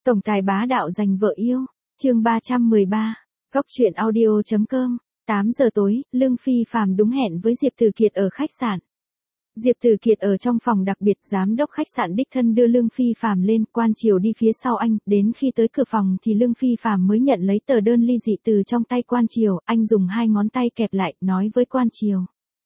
Tổng tài bá đạo giành vợ yêu. Chương 313. Cóc truyện audio.com. 8 giờ tối, Lương Phi Phạm đúng hẹn với Diệp Tử Kiệt ở khách sạn. Diệp Tử Kiệt ở trong phòng đặc biệt, giám đốc khách sạn đích thân đưa Lương Phi Phạm lên, Quan Triều đi phía sau anh, đến khi tới cửa phòng thì Lương Phi Phạm mới nhận lấy tờ đơn ly dị từ trong tay Quan Triều, anh dùng 2 ngón tay kẹp lại, nói với Quan Triều.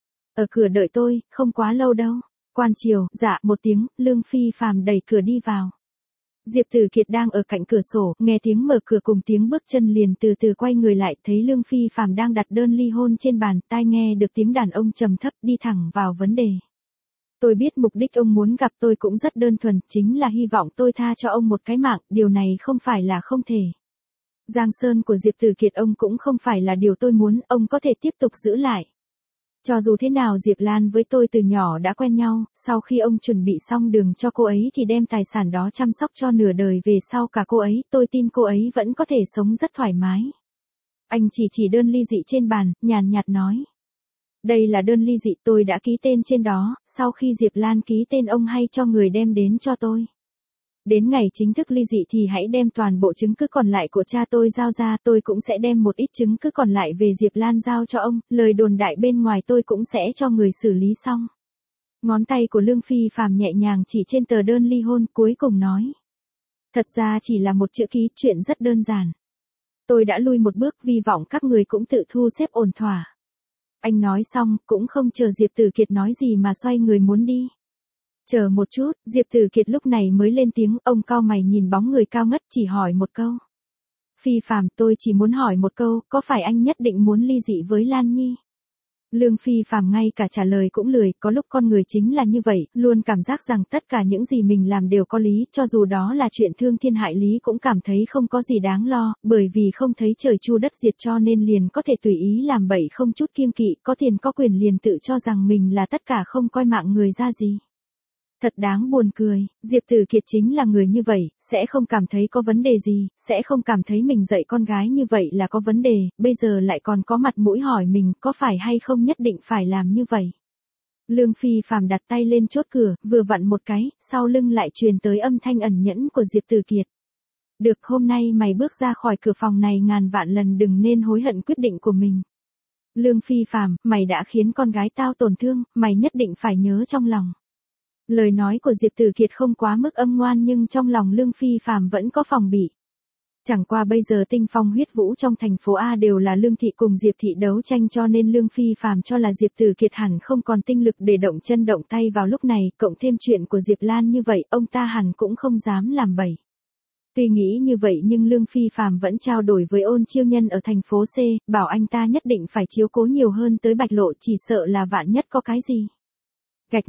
Ở cửa đợi tôi, không quá lâu đâu. Quan Triều, dạ một tiếng, Lương Phi Phạm đẩy cửa đi vào. Diệp Tử Kiệt đang ở cạnh cửa sổ, nghe tiếng mở cửa cùng tiếng bước chân liền từ từ quay người lại, thấy Lương Phi Phạm đang đặt đơn ly hôn trên bàn, tai nghe được tiếng đàn ông trầm thấp, đi thẳng vào vấn đề. Tôi biết mục đích ông muốn gặp tôi cũng rất đơn thuần, chính là hy vọng tôi tha cho ông một cái mạng, điều này không phải là không thể. Giang sơn của Diệp Tử Kiệt ông cũng không phải là điều tôi muốn, ông có thể tiếp tục giữ lại. Cho dù thế nào Diệp Lan với tôi từ nhỏ đã quen nhau, sau khi ông chuẩn bị xong đường cho cô ấy thì đem tài sản đó chăm sóc cho nửa đời về sau cả cô ấy, tôi tin cô ấy vẫn có thể sống rất thoải mái. Anh chỉ đơn ly dị trên bàn, nhàn nhạt nói. Đây là đơn ly dị tôi đã ký tên trên đó, sau khi Diệp Lan ký tên ông hay cho người đem đến cho tôi. Đến ngày chính thức ly dị thì hãy đem toàn bộ chứng cứ còn lại của cha tôi giao ra, tôi cũng sẽ đem một ít chứng cứ còn lại về Diệp Lan giao cho ông, lời đồn đại bên ngoài tôi cũng sẽ cho người xử lý xong. Ngón tay của Lương Phi Phạm nhẹ nhàng chỉ trên tờ đơn ly hôn, cuối cùng nói. Thật ra chỉ là một chữ ký, chuyện rất đơn giản. Tôi đã lui một bước, hy vọng các người cũng tự thu xếp ổn thỏa. Anh nói xong, cũng không chờ Diệp Tử Kiệt nói gì mà xoay người muốn đi. Chờ một chút, Diệp Tử Kiệt lúc này mới lên tiếng, ông cau mày nhìn bóng người cao ngất, chỉ hỏi một câu. Phi Phạm, tôi chỉ muốn hỏi một câu, có phải anh nhất định muốn ly dị với Lan Nhi? Lương Phi Phạm ngay cả trả lời cũng lười, có lúc con người chính là như vậy, luôn cảm giác rằng tất cả những gì mình làm đều có lý, cho dù đó là chuyện thương thiên hại lý cũng cảm thấy không có gì đáng lo, bởi vì không thấy trời chu đất diệt cho nên liền có thể tùy ý làm bậy không chút kiêng kỵ, có tiền có quyền liền tự cho rằng mình là tất cả không coi mạng người ra gì. Thật đáng buồn cười, Diệp Tử Kiệt chính là người như vậy, sẽ không cảm thấy có vấn đề gì, sẽ không cảm thấy mình dạy con gái như vậy là có vấn đề, bây giờ lại còn có mặt mũi hỏi mình có phải hay không nhất định phải làm như vậy. Lương Phi Phạm đặt tay lên chốt cửa, vừa vặn một cái, sau lưng lại truyền tới âm thanh ẩn nhẫn của Diệp Tử Kiệt. Được, hôm nay mày bước ra khỏi cửa phòng này ngàn vạn lần đừng nên hối hận quyết định của mình. Lương Phi Phạm, mày đã khiến con gái tao tổn thương, mày nhất định phải nhớ trong lòng. Lời nói của Diệp Tử Kiệt không quá mức âm ngoan nhưng trong lòng Lương Phi Phạm vẫn có phòng bị. Chẳng qua bây giờ tinh phong huyết vũ trong thành phố A đều là Lương Thị cùng Diệp Thị đấu tranh cho nên Lương Phi Phạm cho là Diệp Tử Kiệt hẳn không còn tinh lực để động chân động tay vào lúc này, cộng thêm chuyện của Diệp Lan như vậy, ông ta hẳn cũng không dám làm bậy. Tuy nghĩ như vậy nhưng Lương Phi Phạm vẫn trao đổi với Ôn Chiêu Nhân ở thành phố C, bảo anh ta nhất định phải chiếu cố nhiều hơn tới Bạch Lộ, chỉ sợ là vạn nhất có cái gì. Gạch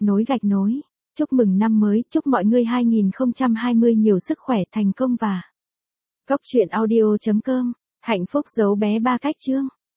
nối. Chúc mừng năm mới, chúc mọi người 2020 nhiều sức khỏe, thành công và Cóc truyện audio.com. Hạnh phúc giấu bé 3 cách chương.